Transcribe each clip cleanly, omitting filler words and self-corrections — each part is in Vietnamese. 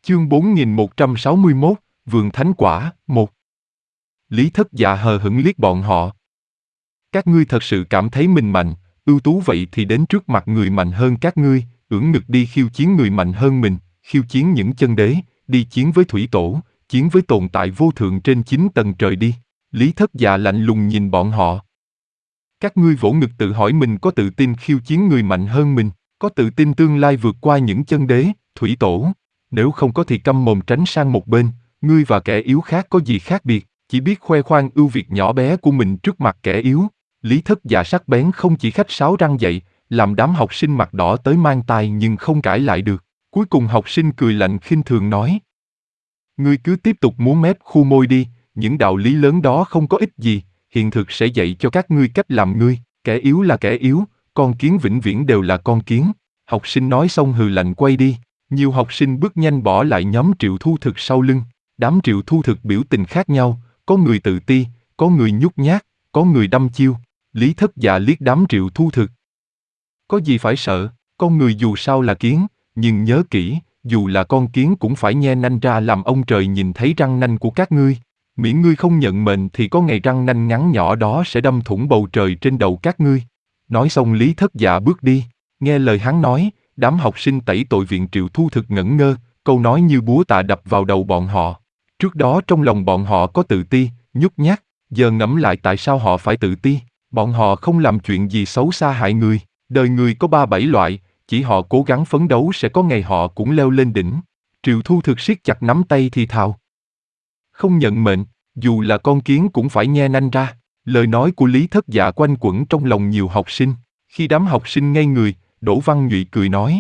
Chương 4161, Vườn Thánh Quả, 1. Lý Thất Dạ hờ hững liếc bọn họ. Các ngươi thật sự cảm thấy mình mạnh, ưu tú vậy thì đến trước mặt người mạnh hơn các ngươi, ưỡn ngực đi khiêu chiến người mạnh hơn mình, khiêu chiến những chân đế, đi chiến với thủy tổ, chiến với tồn tại vô thượng trên 9 tầng trời đi. Lý Thất Dạ lạnh lùng nhìn bọn họ. Các ngươi vỗ ngực tự hỏi mình có tự tin khiêu chiến người mạnh hơn mình, có tự tin tương lai vượt qua những chân đế, thủy tổ. Nếu không có thì câm mồm tránh sang một bên, ngươi và kẻ yếu khác có gì khác biệt, chỉ biết khoe khoang ưu việt nhỏ bé của mình trước mặt kẻ yếu. Lý Thất Dạ sắc bén không chỉ khách sáo răng dạy, làm đám học sinh mặt đỏ tới mang tai nhưng không cãi lại được. Cuối cùng học sinh cười lạnh khinh thường nói. Ngươi cứ tiếp tục múa mép khu môi đi, những đạo lý lớn đó không có ích gì, hiện thực sẽ dạy cho các ngươi cách làm ngươi, kẻ yếu là kẻ yếu, con kiến vĩnh viễn đều là con kiến. Học sinh nói xong hừ lạnh quay đi. Nhiều học sinh bước nhanh bỏ lại nhóm Triệu Thu Thực sau lưng. Đám Triệu Thu Thực biểu tình khác nhau, có người tự ti, có người nhút nhát, có người đăm chiêu. Lý Thất Dạ liếc đám Triệu Thu Thực. Có gì phải sợ, con người dù sao là kiến, nhưng nhớ kỹ, dù là con kiến cũng phải nhe nanh ra làm ông trời nhìn thấy răng nanh của các ngươi. Miễn ngươi không nhận mệnh thì có ngày răng nanh ngắn nhỏ đó sẽ đâm thủng bầu trời trên đầu các ngươi. Nói xong Lý Thất Dạ bước đi. Nghe lời hắn nói, đám học sinh tẩy tội viện Triệu Thu Thực ngẩn ngơ, câu nói như búa tạ đập vào đầu bọn họ. Trước đó trong lòng bọn họ có tự ti, nhút nhát, giờ ngẫm lại tại sao họ phải tự ti. Bọn họ không làm chuyện gì xấu xa hại người, đời người có 3-7 loại, chỉ họ cố gắng phấn đấu sẽ có ngày họ cũng leo lên đỉnh. Triệu Thu Thực siết chặt nắm tay thì thào. Không nhận mệnh, dù là con kiến cũng phải nhe nanh ra. Lời nói của Lý Thất Dạ quanh quẩn trong lòng nhiều học sinh. Khi đám học sinh ngây người, Đỗ Văn Nhụy cười nói.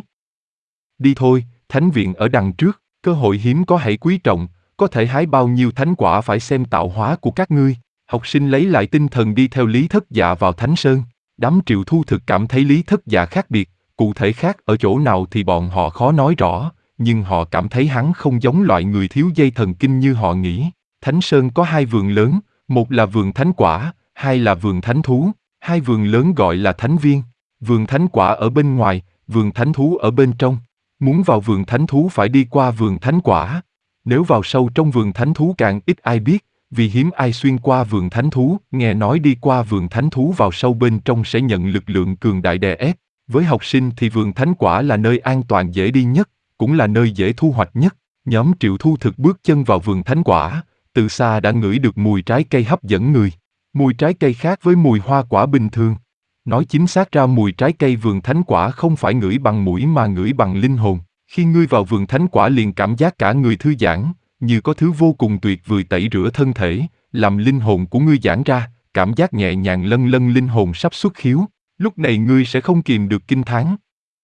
Đi thôi, thánh viện ở đằng trước, cơ hội hiếm có hãy quý trọng, có thể hái bao nhiêu thánh quả phải xem tạo hóa của các ngươi. Học sinh lấy lại tinh thần đi theo Lý Thất Dạ vào Thánh Sơn. Đám Triệu Thu Thực cảm thấy Lý Thất Dạ khác biệt, cụ thể khác ở chỗ nào thì bọn họ khó nói rõ, nhưng họ cảm thấy hắn không giống loại người thiếu dây thần kinh như họ nghĩ. Thánh Sơn có 2 vườn lớn, một là vườn thánh quả, 2 là vườn thánh thú. 2 vườn lớn gọi là thánh viên. Vườn thánh quả ở bên ngoài, vườn thánh thú ở bên trong. Muốn vào vườn thánh thú phải đi qua vườn thánh quả. Nếu vào sâu trong vườn thánh thú càng ít ai biết, vì hiếm ai xuyên qua vườn thánh thú. Nghe nói đi qua vườn thánh thú vào sâu bên trong sẽ nhận lực lượng cường đại đè ép. Với học sinh thì vườn thánh quả là nơi an toàn dễ đi nhất, cũng là nơi dễ thu hoạch nhất. Nhóm Triệu Thu Thực bước chân vào vườn thánh quả, từ xa đã ngửi được mùi trái cây hấp dẫn người. Mùi trái cây khác với mùi hoa quả bình thường. Nói chính xác ra mùi trái cây vườn thánh quả không phải ngửi bằng mũi mà ngửi bằng linh hồn. Khi ngươi vào vườn thánh quả liền cảm giác cả người thư giãn, như có thứ vô cùng tuyệt vời tẩy rửa thân thể, làm linh hồn của ngươi giãn ra, cảm giác nhẹ nhàng lân lân linh hồn sắp xuất khiếu. Lúc này ngươi sẽ không kìm được kinh thán.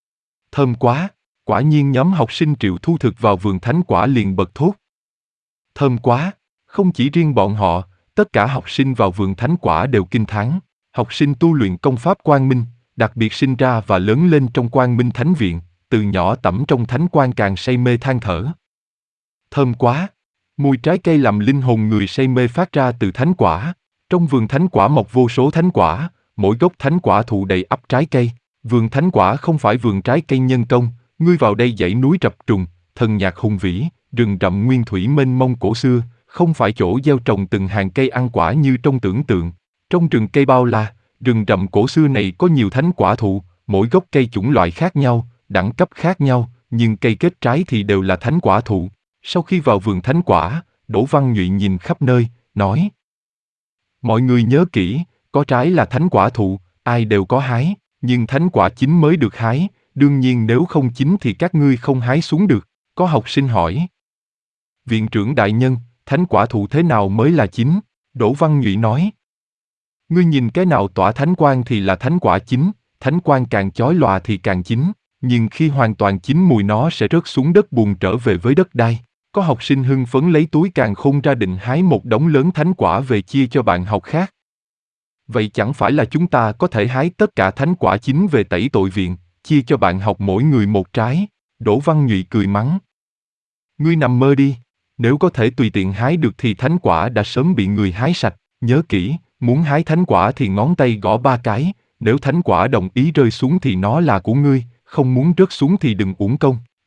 Thơm quá! Quả nhiên nhóm học sinh Triệu Thu Thực vào vườn thánh quả liền bật thốt. Thơm quá! Không chỉ riêng bọn họ, tất cả học sinh vào vườn thánh quả đều kinh thán. Học sinh tu luyện công pháp Quang Minh, đặc biệt sinh ra và lớn lên trong Quang Minh Thánh Viện, từ nhỏ tẩm trong thánh quang càng say mê than thở. Thơm quá! Mùi trái cây làm linh hồn người say mê phát ra từ thánh quả. Trong vườn thánh quả mọc vô số thánh quả, mỗi gốc thánh quả thụ đầy ắp trái cây. Vườn thánh quả không phải vườn trái cây nhân công, ngươi vào đây dãy núi rập trùng, thần nhạc hùng vĩ, rừng rậm nguyên thủy mênh mông cổ xưa, không phải chỗ gieo trồng từng hàng cây ăn quả như trong tưởng tượng. Trong rừng cây bao la, rừng rậm cổ xưa này có nhiều thánh quả thụ, mỗi gốc cây chủng loại khác nhau, đẳng cấp khác nhau, nhưng cây kết trái thì đều là thánh quả thụ. Sau khi vào vườn thánh quả, Đỗ Văn Nhụy nhìn khắp nơi, nói. Mọi người nhớ kỹ, có trái là thánh quả thụ, ai đều có hái, nhưng thánh quả chín mới được hái, đương nhiên nếu không chín thì các ngươi không hái xuống được. Có học sinh hỏi. Viện trưởng đại nhân, thánh quả thụ thế nào mới là chín? Đỗ Văn Nhụy nói. Ngươi nhìn cái nào tỏa thánh quang thì là thánh quả chín, thánh quang càng chói lòa thì càng chín, nhưng khi hoàn toàn chín mùi nó sẽ rớt xuống đất bùn trở về với đất đai. Có học sinh hưng phấn lấy túi càn khôn ra định hái một đống lớn thánh quả về chia cho bạn học khác. Vậy chẳng phải là chúng ta có thể hái tất cả thánh quả chín về tẩy tội viện, chia cho bạn học mỗi người một trái? Đỗ Văn Nhụy cười mắng. Ngươi nằm mơ đi, nếu có thể tùy tiện hái được thì thánh quả đã sớm bị người hái sạch. Nhớ kỹ, muốn hái thánh quả thì ngón tay gõ 3 cái, nếu thánh quả đồng ý rơi xuống thì nó là của ngươi, không muốn rớt xuống thì đừng uổng công.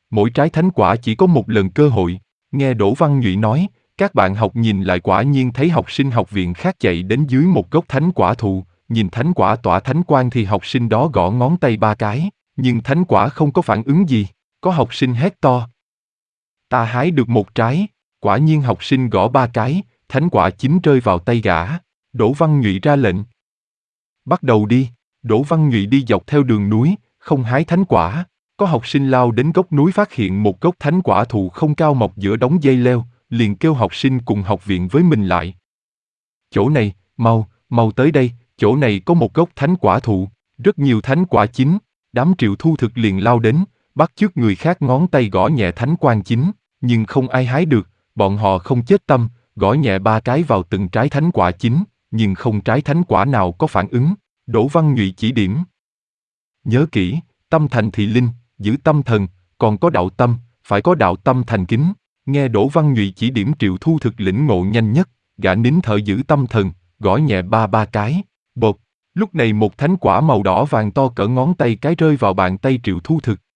mỗi trái thánh quả chỉ có một lần cơ hội. Nghe Đỗ Văn Nhụy nói, các bạn học nhìn lại quả nhiên thấy học sinh học viện khác chạy đến dưới một gốc thánh quả thụ, nhìn thánh quả tỏa thánh quang thì học sinh đó gõ ngón tay 3 cái, nhưng thánh quả không có phản ứng gì. Có học sinh hét to: ta hái được một trái. Quả nhiên học sinh gõ 3 cái, thánh quả chín rơi vào tay gã. Đỗ Văn Nhụy ra lệnh: bắt đầu đi. Đỗ Văn Nhụy đi dọc theo đường núi, không hái thánh quả. Có học sinh lao đến gốc núi phát hiện một gốc thánh quả thụ không cao mọc giữa đống dây leo, liền kêu học sinh cùng học viện với mình lại. Chỗ này, mau tới đây, chỗ này có một gốc thánh quả thụ, rất nhiều thánh quả chín. Đám Triệu Thu Thực liền lao đến, bắt chước người khác ngón tay gõ nhẹ thánh quang chín, nhưng không ai hái được. Bọn họ không chết tâm, gõ nhẹ 3 cái vào từng trái thánh quả chín, nhưng không trái thánh quả nào có phản ứng. Đỗ Văn Nhụy chỉ điểm: nhớ kỹ, tâm thành thì linh, giữ tâm thần, còn có đạo tâm, phải có đạo tâm thành kính. Nghe Đỗ Văn Nhụy chỉ điểm, Triệu Thu Thực lĩnh ngộ nhanh nhất, gã nín thở giữ tâm thần, gõ nhẹ 3 cái. Bột. Lúc này một thánh quả màu đỏ vàng to cỡ ngón tay cái rơi vào bàn tay Triệu Thu Thực.